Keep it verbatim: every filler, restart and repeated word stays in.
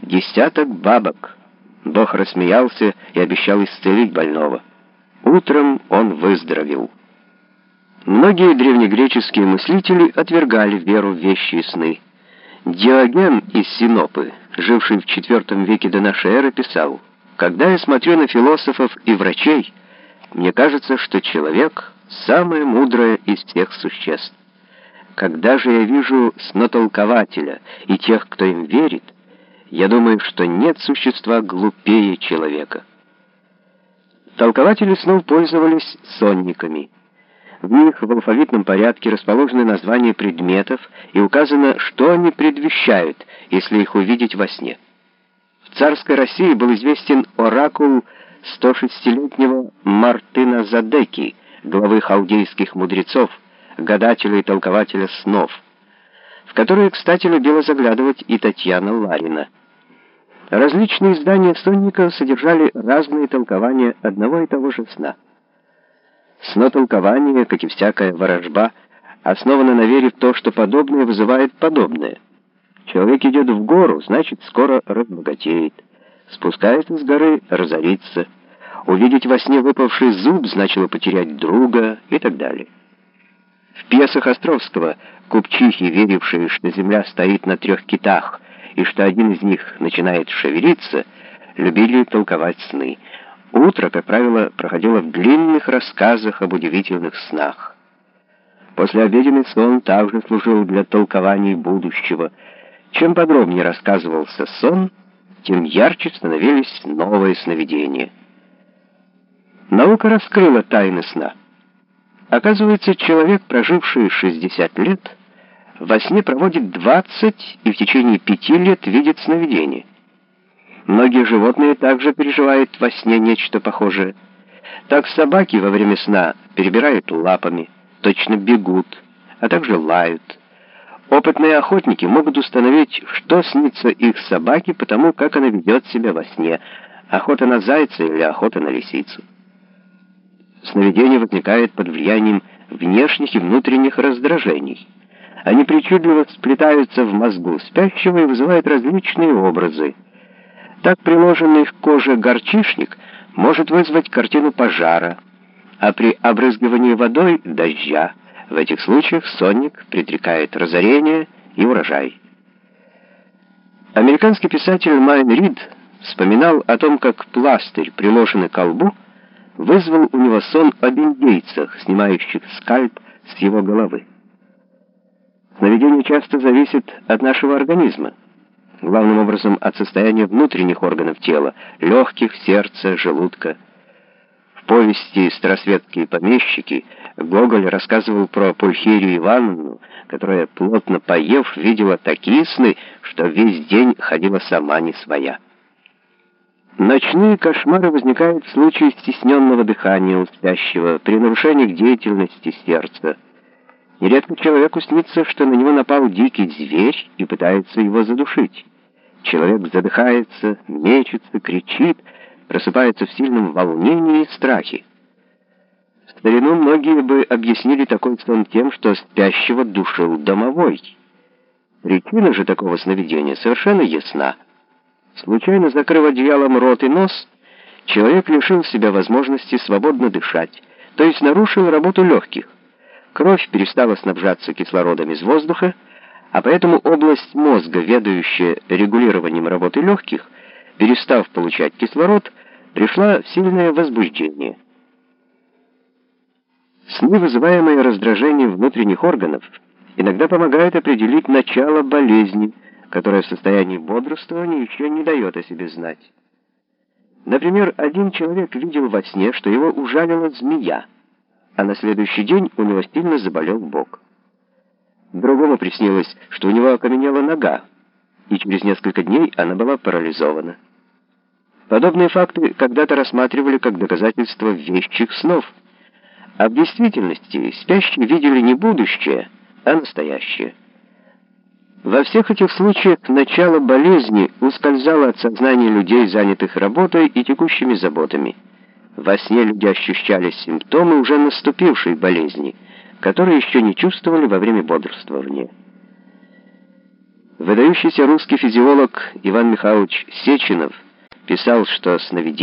Десяток бабок. Бог рассмеялся и обещал исцелить больного. Утром он выздоровел. Многие древнегреческие мыслители отвергали веру в вещи и сны. Диоген из Синопы, живший в четвертом веке до нашей эры, писал: «Когда я смотрю на философов и врачей, мне кажется, что человек — самое мудрое из всех существ. Когда же я вижу снотолкователя и тех, кто им верит, я думаю, что нет существа глупее человека». Толкователи снов пользовались сонниками. В них в алфавитном порядке расположены названия предметов и указано, что они предвещают, если их увидеть во сне. В царской России был известен оракул сто шестилетнего Мартына Задеки, главы халдейских мудрецов, гадателя и толкователя снов, в которые, кстати, любила заглядывать и Татьяна Ларина. Различные издания сонников содержали разные толкования одного и того же сна. Снотолкование, как и всякая ворожба, основано на вере в то, что подобное вызывает подобное. Человек идет в гору, значит, скоро разбогатеет. Спускается с горы, разорится. Увидеть во сне выпавший зуб значило потерять друга и так далее. В пьесах Островского купчихи, верившие, что земля стоит на трех китах и что один из них начинает шевелиться, любили толковать сны. Утро, как правило, проходило в длинных рассказах об удивительных снах. Послеобеденный сон также служил для толкований будущего. Чем подробнее рассказывался сон, тем ярче становились новые сновидения. Наука раскрыла тайны сна. Оказывается, человек, проживший шестьдесят лет, во сне проводит двадцать и в течение пяти лет видит сновидения. Многие животные также переживают во сне нечто похожее. Так собаки во время сна перебирают лапами, точно бегут, а также лают. Опытные охотники могут установить, что снится их собаке, потому как она ведет себя во сне: охота на зайца или охота на лисицу. Сновидение возникает под влиянием внешних и внутренних раздражений. Они причудливо сплетаются в мозгу спящего и вызывают различные образы. Так приложенный к коже горчишник может вызвать картину пожара, а при обрызгивании водой — дождя. В этих случаях сонник предрекает разорение и урожай. Американский писатель Майн Рид вспоминал о том, как пластырь, приложенный к колбу, вызвал у него сон об индейцах, снимающих скальп с его головы. Сновидение часто зависит от нашего организма, главным образом от состояния внутренних органов тела, легких, сердца, желудка. В повести «Старосветские помещики» Гоголь рассказывал про Пульхерию Ивановну, которая, плотно поев, видела такие сны, что весь день ходила сама не своя. Ночные кошмары возникают в случае стесненного дыхания у спящего, при нарушениях деятельности сердца. Нередко человеку снится, что на него напал дикий зверь и пытается его задушить. Человек задыхается, мечется, кричит, просыпается в сильном волнении и страхе. В старину многие бы объяснили такой сон тем, что спящего душил домовой. Причина же такого сновидения совершенно ясна. Случайно закрыв одеялом рот и нос, человек лишил себя возможности свободно дышать, то есть нарушил работу легких. Кровь перестала снабжаться кислородом из воздуха, а поэтому область мозга, ведающая регулированием работы легких, перестав получать кислород, пришла в сильное возбуждение. Сны, вызываемые раздражением внутренних органов, иногда помогают определить начало болезни, которая в состоянии бодрствования еще не дает о себе знать. Например, один человек видел во сне, что его ужалила змея, а на следующий день у него сильно заболел бок. Другому приснилось, что у него окаменела нога, и через несколько дней она была парализована. Подобные факты когда-то рассматривали как доказательство вещих снов, а в действительности спящие видели не будущее, а настоящее. Во всех этих случаях начало болезни ускользало от сознания людей, занятых работой и текущими заботами. Во сне люди ощущали симптомы уже наступившей болезни, которые еще не чувствовали во время бодрствования. Выдающийся русский физиолог Иван Михайлович Сеченов писал, что сновидение